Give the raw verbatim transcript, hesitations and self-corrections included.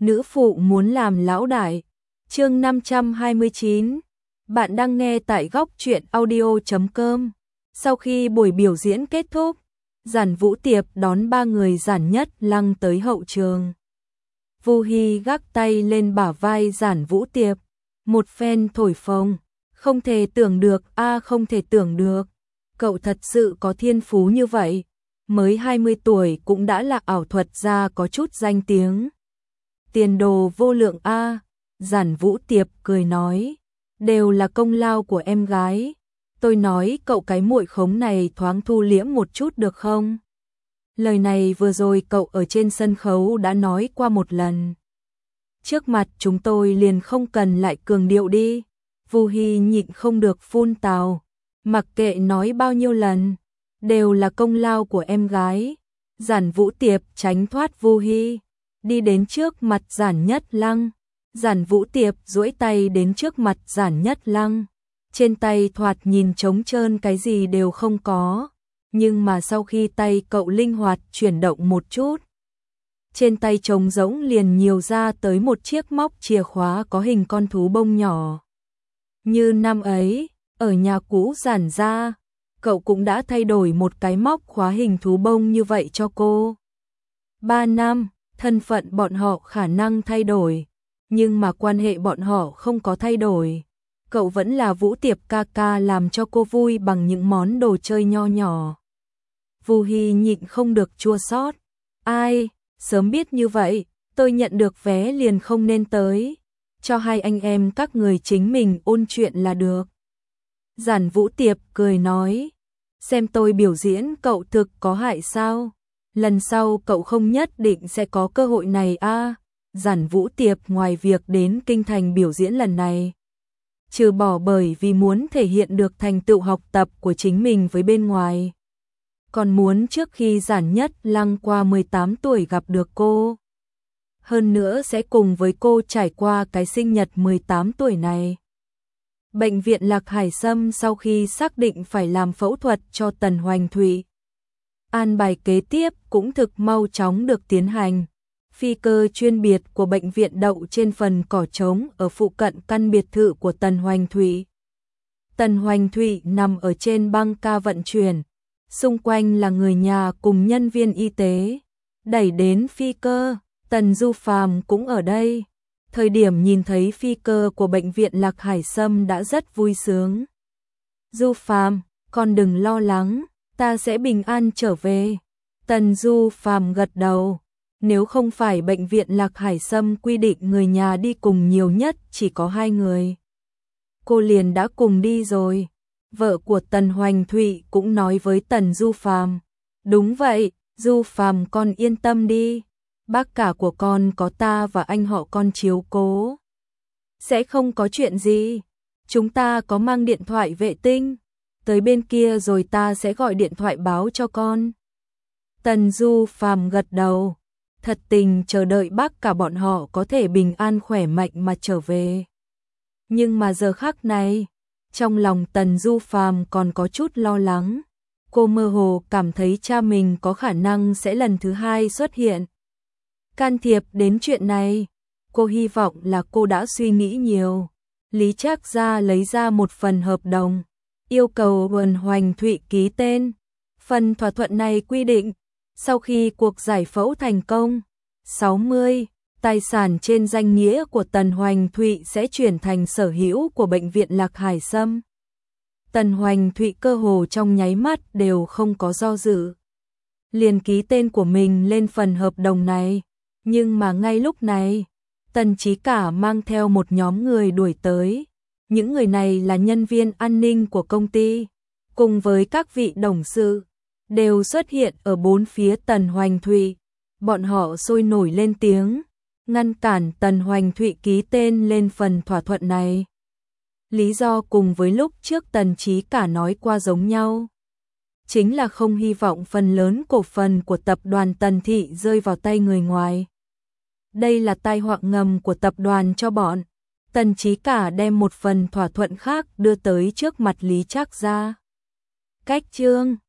nữ phụ muốn làm lão đại. Chương năm trăm hai mươi chín. Bạn đang nghe tại góc truyện audio chấm com. Sau khi buổi biểu diễn kết thúc, Giản Vũ Tiệp đón ba người Giản Nhất Lăng tới hậu trường. Vu Hi gác tay lên bả vai Giản Vũ Tiệp, một phen thổi phồng, không thể tưởng được, a không thể tưởng được, cậu thật sự có thiên phú như vậy, mới hai mươi tuổi cũng đã là ảo thuật gia có chút danh tiếng. Tiền đồ vô lượng a. Giản Vũ Tiệp cười nói, đều là công lao của em gái. Tôi nói cậu cái muội khống này thoáng thu liễm một chút được không? Lời này vừa rồi cậu ở trên sân khấu đã nói qua một lần. Trước mặt chúng tôi liền không cần lại cường điệu đi. Vu Hi nhịn không được phun tào. Mặc kệ nói bao nhiêu lần, đều là công lao của em gái. Giản Vũ Tiệp tránh thoát Vu Hi, đi đến trước mặt Giản Nhất Lăng. Giản Vũ Tiệp duỗi tay đến trước mặt Giản Nhất Lăng. Trên tay thoạt nhìn trống trơn, cái gì đều không có, nhưng mà sau khi tay cậu linh hoạt chuyển động một chút, trên tay trống rỗng liền nhiều ra tới một chiếc móc chìa khóa có hình con thú bông nhỏ. Như năm ấy, ở nhà cũ Giản gia, cậu cũng đã thay đổi một cái móc khóa hình thú bông như vậy cho cô. Ba năm, thân phận bọn họ khả năng thay đổi, nhưng mà quan hệ bọn họ không có thay đổi. Cậu vẫn là Vũ Tiệp ca ca, làm cho cô vui bằng những món đồ chơi nho nhỏ. Vu Hi nhịn không được chua xót. Ai, sớm biết như vậy, tôi nhận được vé liền không nên tới. Cho hai anh em các người chính mình ôn chuyện là được. Giản Vũ Tiệp cười nói, xem tôi biểu diễn cậu thực có hại sao? Lần sau cậu không nhất định sẽ có cơ hội này a. À, Giản Vũ Tiệp ngoài việc đến kinh thành biểu diễn lần này, trừ bỏ bởi vì muốn thể hiện được thành tựu học tập của chính mình với bên ngoài, còn muốn trước khi Giản Nhất Lăng qua mười tám tuổi gặp được cô. Hơn nữa sẽ cùng với cô trải qua cái sinh nhật mười tám tuổi này. Bệnh viện Lạc Hải Sâm sau khi xác định phải làm phẫu thuật cho Tần Hoành Thụy, an bài kế tiếp cũng thực mau chóng được tiến hành. Phi cơ chuyên biệt của bệnh viện đậu trên phần cỏ trống ở phụ cận căn biệt thự của Tần Hoành Thụy. Tần Hoành Thụy nằm ở trên băng ca vận chuyển, xung quanh là người nhà cùng nhân viên y tế. Đẩy đến phi cơ, Tần Du Phàm cũng ở đây. Thời điểm nhìn thấy phi cơ của bệnh viện Lạc Hải Sâm đã rất vui sướng. Du Phàm, con đừng lo lắng, ta sẽ bình an trở về. Tần Du Phàm gật đầu. Nếu không phải bệnh viện Lạc Hải Sâm quy định người nhà đi cùng nhiều nhất chỉ có hai người, cô liền đã cùng đi rồi. Vợ của Tần Hoành Thụy cũng nói với Tần Du Phàm, đúng vậy, Du Phàm con yên tâm đi, bác cả của con có ta và anh họ con chiếu cố, sẽ không có chuyện gì. Chúng ta có mang điện thoại vệ tinh, tới bên kia rồi ta sẽ gọi điện thoại báo cho con. Tần Du Phàm gật đầu, thật tình chờ đợi bác cả bọn họ có thể bình an khỏe mạnh mà trở về. Nhưng mà giờ khắc này, trong lòng Tần Du Phàm còn có chút lo lắng. Cô mơ hồ cảm thấy cha mình có khả năng sẽ lần thứ hai xuất hiện, can thiệp đến chuyện này. Cô hy vọng là cô đã suy nghĩ nhiều. Lý Trác Gia lấy ra một phần hợp đồng, yêu cầu Tần Hoành Thụy ký tên. Phần thỏa thuận này quy định, sau khi cuộc giải phẫu thành công, sáu mươi tài sản trên danh nghĩa của Tần Hoành Thụy sẽ chuyển thành sở hữu của bệnh viện Lạc Hải Sâm. Tần Hoành Thụy cơ hồ trong nháy mắt đều không có do dự, liền ký tên của mình lên phần hợp đồng này. Nhưng mà ngay lúc này, Tần Chí Cả mang theo một nhóm người đuổi tới. Những người này là nhân viên an ninh của công ty, cùng với các vị đồng sự, đều xuất hiện ở bốn phía Tần Hoành Thụy. Bọn họ sôi nổi lên tiếng, ngăn cản Tần Hoành Thụy ký tên lên phần thỏa thuận này. Lý do cùng với lúc trước Tần Chí Cả nói qua giống nhau, chính là không hy vọng phần lớn cổ phần của tập đoàn Tần Thị rơi vào tay người ngoài. Đây là tai họa ngầm của tập đoàn cho bọn. Tần Chí Cả đem một phần thỏa thuận khác đưa tới trước mặt Lý Trác Gia. Cách chương